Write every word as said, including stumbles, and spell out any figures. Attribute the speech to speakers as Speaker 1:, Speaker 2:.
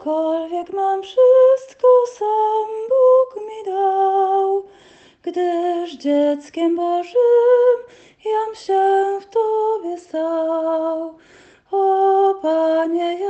Speaker 1: Cokolwiek mam, wszystko sam Bóg mi dał, gdyż dzieckiem Bożym jam się w Tobie stał. O Panie